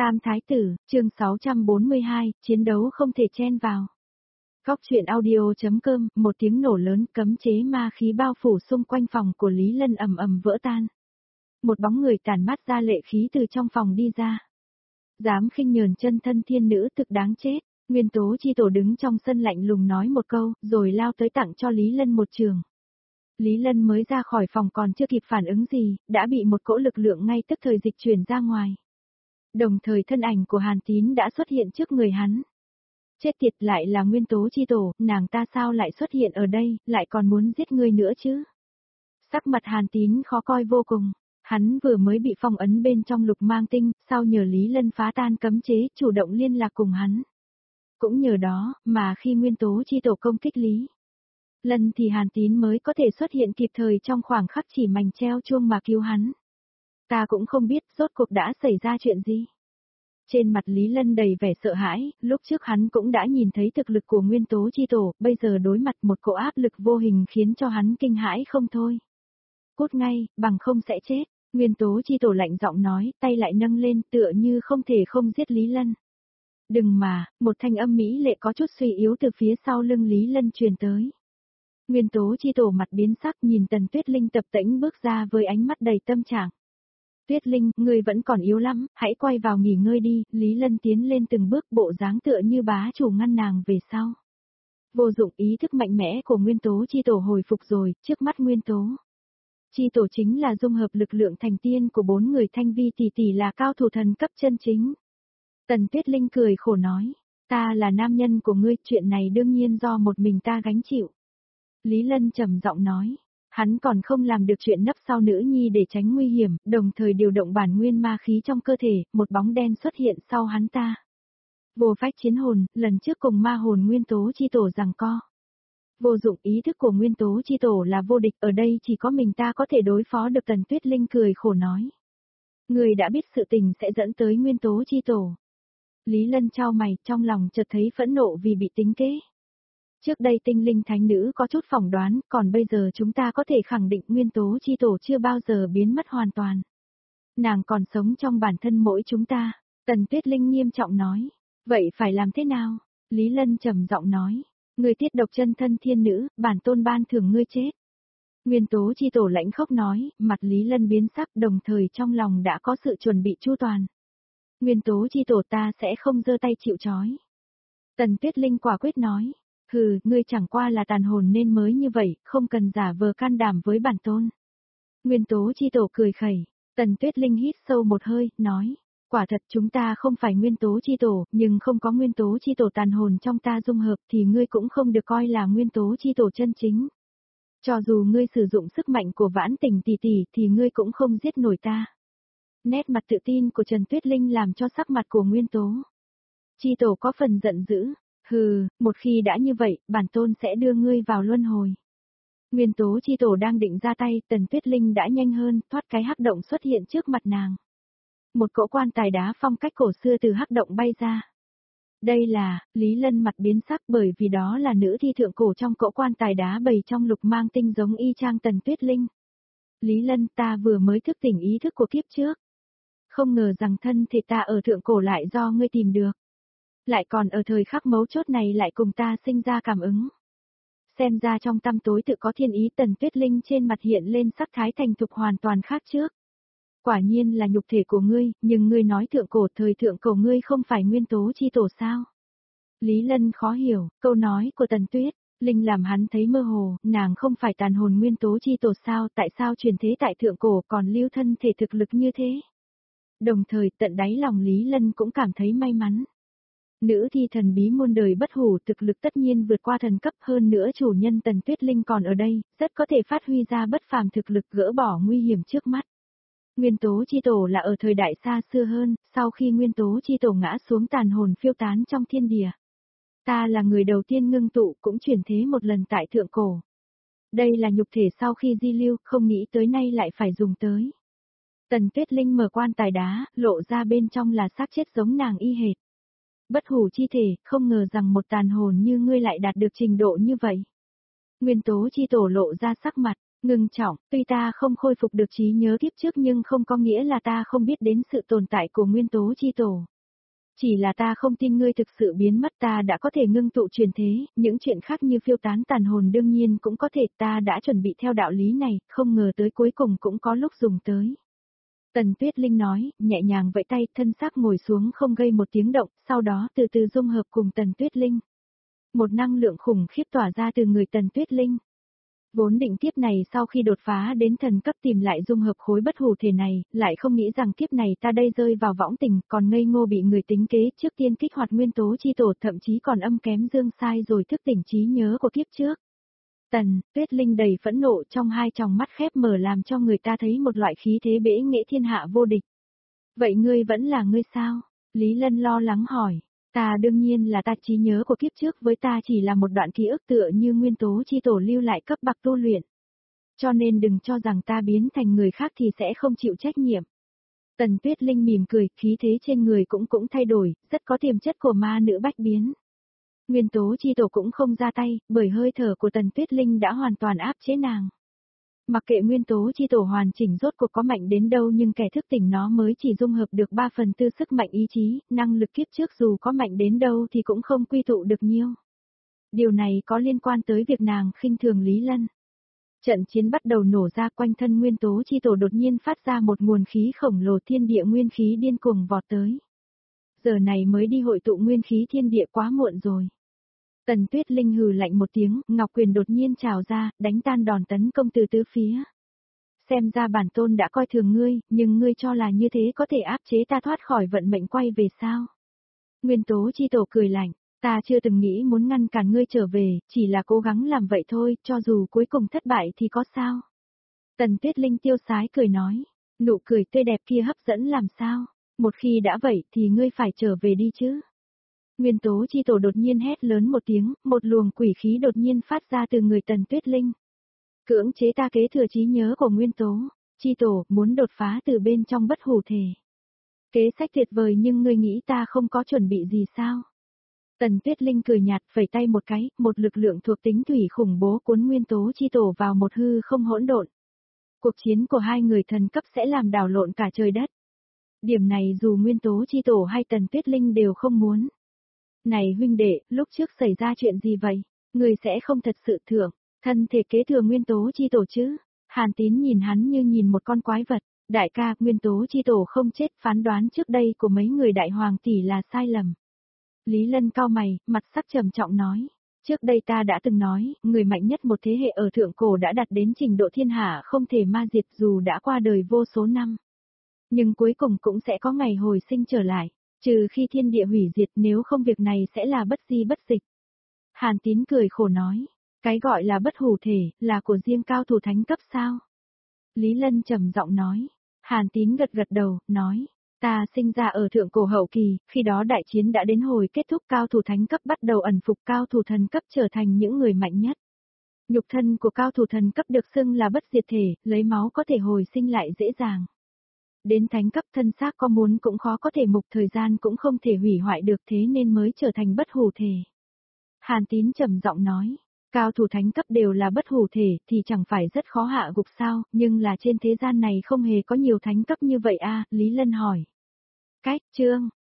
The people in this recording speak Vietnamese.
Tam Thái Tử, chương 642, chiến đấu không thể chen vào. Góc truyện audio.com, một tiếng nổ lớn cấm chế ma khí bao phủ xung quanh phòng của Lý Lân ầm ầm vỡ tan. Một bóng người tản mát ra lệ khí từ trong phòng đi ra. Dám khinh nhờn chân thân thiên nữ thực đáng chết, Nguyên Tố Chi Tổ đứng trong sân lạnh lùng nói một câu, rồi lao tới tặng cho Lý Lân một trường. Lý Lân mới ra khỏi phòng còn chưa kịp phản ứng gì, đã bị một cỗ lực lượng ngay tức thời dịch chuyển ra ngoài. Đồng thời thân ảnh của Hàn Tín đã xuất hiện trước người hắn. Chết tiệt, lại là Nguyên Tố Chi Tổ, nàng ta sao lại xuất hiện ở đây, lại còn muốn giết ngươi nữa chứ? Sắc mặt Hàn Tín khó coi vô cùng, hắn vừa mới bị phong ấn bên trong Lục Mang Tinh, sau nhờ Lý Lân phá tan cấm chế chủ động liên lạc cùng hắn. Cũng nhờ đó, mà khi Nguyên Tố Chi Tổ công kích Lý Lân thì Hàn Tín mới có thể xuất hiện kịp thời trong khoảng khắc chỉ mảnh treo chuông mà cứu hắn. Ta cũng không biết rốt cuộc đã xảy ra chuyện gì. Trên mặt Lý Lân đầy vẻ sợ hãi, lúc trước hắn cũng đã nhìn thấy thực lực của Nguyên Tố Chi Tổ, bây giờ đối mặt một cỗ áp lực vô hình khiến cho hắn kinh hãi không thôi. Cút ngay, bằng không sẽ chết, Nguyên Tố Chi Tổ lạnh giọng nói, tay lại nâng lên tựa như không thể không giết Lý Lân. Đừng mà, một thanh âm mỹ lệ có chút suy yếu từ phía sau lưng Lý Lân truyền tới. Nguyên Tố Chi Tổ mặt biến sắc nhìn Tần Tuyết Linh tập tễnh bước ra với ánh mắt đầy tâm trạng. Tuyết Linh, ngươi vẫn còn yếu lắm, hãy quay vào nghỉ ngơi đi, Lý Lân tiến lên từng bước bộ dáng tựa như bá chủ ngăn nàng về sau. Vô dụng, ý thức mạnh mẽ của Nguyên Tố Chi Tổ hồi phục rồi, trước mắt Nguyên Tố Chi Tổ chính là dung hợp lực lượng thành tiên của 4 người Thanh Vi tỷ tỷ là cao thủ thần cấp chân chính. Tần Tuyết Linh cười khổ nói, ta là nam nhân của ngươi, chuyện này đương nhiên do một mình ta gánh chịu. Lý Lân trầm giọng nói. Hắn còn không làm được chuyện nấp sau nữ nhi để tránh nguy hiểm, đồng thời điều động bản nguyên ma khí trong cơ thể, một bóng đen xuất hiện sau hắn ta. Vô phách chiến hồn, lần trước cùng ma hồn Nguyên Tố Chi Tổ giằng co. Vô dụng, ý thức của Nguyên Tố Chi Tổ là vô địch, ở đây chỉ có mình ta có thể đối phó được. Tần Tuyết Linh cười khổ nói. Người đã biết sự tình sẽ dẫn tới Nguyên Tố Chi Tổ. Lý Lân chau mày, trong lòng chợt thấy phẫn nộ vì bị tính kế. Trước đây tinh linh thánh nữ có chút phỏng đoán, còn bây giờ chúng ta có thể khẳng định Nguyên Tố Chi Tổ chưa bao giờ biến mất hoàn toàn. Nàng còn sống trong bản thân mỗi chúng ta, Tần Tuyết Linh nghiêm trọng nói. Vậy phải làm thế nào? Lý Lân trầm giọng nói. Ngươi tiết độc chân thân thiên nữ, bản tôn ban thưởng ngươi chết. Nguyên Tố Chi Tổ lãnh khốc nói, mặt Lý Lân biến sắc đồng thời trong lòng đã có sự chuẩn bị chu toàn. Nguyên Tố Chi Tổ, ta sẽ không giơ tay chịu trói. Tần Tuyết Linh quả quyết nói. Hừ, ngươi chẳng qua là tàn hồn nên mới như vậy, không cần giả vờ can đảm với bản tôn. Nguyên Tố Chi Tổ cười khẩy, Tần Tuyết Linh hít sâu một hơi, nói, quả thật chúng ta không phải Nguyên Tố Chi Tổ, nhưng không có Nguyên Tố Chi Tổ tàn hồn trong ta dung hợp thì ngươi cũng không được coi là Nguyên Tố Chi Tổ chân chính. Cho dù ngươi sử dụng sức mạnh của Vãn Tình tỷ tỷ thì ngươi cũng không giết nổi ta. Nét mặt tự tin của Trần Tuyết Linh làm cho sắc mặt của Nguyên Tố Chi Tổ có phần giận dữ. Hừ, một khi đã như vậy, bản tôn sẽ đưa ngươi vào luân hồi. Nguyên Tố Chi Tổ đang định ra tay, Tần Tuyết Linh đã nhanh hơn, thoát cái hắc động xuất hiện trước mặt nàng. Một cỗ quan tài đá phong cách cổ xưa từ hắc động bay ra. Đây là, Lý Lân mặt biến sắc bởi vì đó là nữ thi thượng cổ trong cỗ quan tài đá bày trong Lục Mang Tinh giống y chang Tần Tuyết Linh. Lý Lân, ta vừa mới thức tỉnh ý thức của kiếp trước. Không ngờ rằng thân thể ta ở thượng cổ lại do ngươi tìm được. Lại còn ở thời khắc mấu chốt này lại cùng ta sinh ra cảm ứng. Xem ra trong tăm tối tự có thiên ý. Tần Tuyết Linh trên mặt hiện lên sắc thái thành thục hoàn toàn khác trước. Quả nhiên là nhục thể của ngươi, nhưng ngươi nói thượng cổ, thời thượng cổ ngươi không phải Nguyên Tố Chi Tổ sao? Lý Lân khó hiểu, câu nói của Tần Tuyết Linh làm hắn thấy mơ hồ, nàng không phải tàn hồn Nguyên Tố Chi Tổ sao, tại sao truyền thế tại thượng cổ còn lưu thân thể thực lực như thế? Đồng thời tận đáy lòng Lý Lân cũng cảm thấy may mắn. Nữ thi thần bí muôn đời bất hủ thực lực tất nhiên vượt qua thần cấp, hơn nữa chủ nhân Tần Tuyết Linh còn ở đây, rất có thể phát huy ra bất phàm thực lực gỡ bỏ nguy hiểm trước mắt. Nguyên Tố Chi Tổ là ở thời đại xa xưa hơn, sau khi Nguyên Tố Chi Tổ ngã xuống tàn hồn phiêu tán trong thiên địa. Ta là người đầu tiên ngưng tụ cũng chuyển thế một lần tại thượng cổ. Đây là nhục thể sau khi di lưu, không nghĩ tới nay lại phải dùng tới. Tần Tuyết Linh mở quan tài đá, lộ ra bên trong là xác chết giống nàng y hệt. Bất hủ chi thể, không ngờ rằng một tàn hồn như ngươi lại đạt được trình độ như vậy. Nguyên Tố Chi Tổ lộ ra sắc mặt ngưng trọng, tuy ta không khôi phục được trí nhớ kiếp trước nhưng không có nghĩa là ta không biết đến sự tồn tại của Nguyên Tố Chi Tổ. Chỉ là ta không tin ngươi thực sự biến mất, ta đã có thể ngưng tụ truyền thế, những chuyện khác như phiêu tán tàn hồn đương nhiên cũng có thể, ta đã chuẩn bị theo đạo lý này, không ngờ tới cuối cùng cũng có lúc dùng tới. Tần Tuyết Linh nói, nhẹ nhàng vẫy tay, thân xác ngồi xuống không gây một tiếng động, sau đó từ từ dung hợp cùng Tần Tuyết Linh. Một năng lượng khủng khiếp tỏa ra từ người Tần Tuyết Linh. Vốn định kiếp này sau khi đột phá đến thần cấp tìm lại dung hợp khối bất hủ thể này, lại không nghĩ rằng kiếp này ta đây rơi vào võng tình, còn ngây ngô bị người tính kế trước tiên kích hoạt nguyên tố chi tổ, thậm chí còn âm kém dương sai rồi thức tỉnh trí nhớ của kiếp trước. Tần, Tuyết Linh đầy phẫn nộ, trong hai tròng mắt khép mở làm cho người ta thấy một loại khí thế bẽ nghệ thiên hạ vô địch. Vậy ngươi vẫn là ngươi sao? Lý Lân lo lắng hỏi. Ta đương nhiên là ta, trí nhớ của kiếp trước với ta chỉ là một đoạn ký ức tựa như nguyên tố chi tổ lưu lại cấp bậc tu luyện. Cho nên đừng cho rằng ta biến thành người khác thì sẽ không chịu trách nhiệm. Tần Tuyết Linh mỉm cười, khí thế trên người cũng thay đổi, rất có tiềm chất của ma nữ bách biến. Nguyên tố chi tổ cũng không ra tay, bởi hơi thở của Tần Tuyết Linh đã hoàn toàn áp chế nàng. Mặc kệ nguyên tố chi tổ hoàn chỉnh rốt cuộc có mạnh đến đâu nhưng kẻ thức tỉnh nó mới chỉ dung hợp được 3/4 sức mạnh ý chí, năng lực kiếp trước dù có mạnh đến đâu thì cũng không quy tụ được nhiêu. Điều này có liên quan tới việc nàng khinh thường Lý Lân. Trận chiến bắt đầu nổ ra, quanh thân nguyên tố chi tổ đột nhiên phát ra một nguồn khí khổng lồ, thiên địa nguyên khí điên cuồng vọt tới. Giờ này mới đi hội tụ nguyên khí thiên địa, quá muộn rồi. Tần Tuyết Linh hừ lạnh một tiếng, ngọc quyền đột nhiên trào ra, đánh tan đòn tấn công từ tứ phía. Xem ra bản tôn đã coi thường ngươi, nhưng ngươi cho là như thế có thể áp chế ta thoát khỏi vận mệnh quay về sao? Nguyên tố chi tổ cười lạnh, ta chưa từng nghĩ muốn ngăn cản ngươi trở về, chỉ là cố gắng làm vậy thôi, cho dù cuối cùng thất bại thì có sao? Tần Tuyết Linh tiêu sái cười nói, nụ cười tươi đẹp kia hấp dẫn làm sao? Một khi đã vậy thì ngươi phải trở về đi chứ. Nguyên tố chi tổ đột nhiên hét lớn một tiếng, một luồng quỷ khí đột nhiên phát ra từ người Tần Tuyết Linh. Cưỡng chế ta kế thừa trí nhớ của nguyên tố, chi tổ muốn đột phá từ bên trong bất hủ thể. Kế sách tuyệt vời, nhưng ngươi nghĩ ta không có chuẩn bị gì sao? Tần Tuyết Linh cười nhạt, phẩy tay một cái, một lực lượng thuộc tính thủy khủng bố cuốn nguyên tố chi tổ vào một hư không hỗn độn. Cuộc chiến của hai người thần cấp sẽ làm đảo lộn cả trời đất. Điểm này dù nguyên tố chi tổ hay Tần Tuyết Linh đều không muốn. Này huynh đệ, lúc trước xảy ra chuyện gì vậy? Người sẽ không thật sự thưởng, thân thể kế thừa nguyên tố chi tổ chứ? Hàn Tín nhìn hắn như nhìn một con quái vật. Đại ca, nguyên tố chi tổ không chết, phán đoán trước đây của mấy người đại hoàng tỷ là sai lầm. Lý Lân cau mày, mặt sắc trầm trọng nói. Trước đây ta đã từng nói, người mạnh nhất một thế hệ ở thượng cổ đã đạt đến trình độ thiên hạ không thể ma diệt dù đã qua đời vô số năm. Nhưng cuối cùng cũng sẽ có ngày hồi sinh trở lại. Trừ khi thiên địa hủy diệt, nếu không việc này sẽ là bất di bất dịch. Hàn Tín cười khổ nói, cái gọi là bất hủ thể, là của riêng cao thủ thánh cấp sao? Lý Lân trầm giọng nói, Hàn Tín gật gật đầu, nói, ta sinh ra ở thượng cổ hậu kỳ, khi đó đại chiến đã đến hồi kết thúc, cao thủ thánh cấp bắt đầu ẩn phục, cao thủ thần cấp trở thành những người mạnh nhất. Nhục thân của cao thủ thần cấp được xưng là bất diệt thể, lấy máu có thể hồi sinh lại dễ dàng. Đến thánh cấp thân xác có muốn cũng khó có thể mục, thời gian cũng không thể hủy hoại được, thế nên mới trở thành bất hủ thể. Hàn Tín trầm giọng nói, cao thủ thánh cấp đều là bất hủ thể thì chẳng phải rất khó hạ gục sao, nhưng là trên thế gian này không hề có nhiều thánh cấp như vậy a. Lý Lân hỏi. Cách, chương,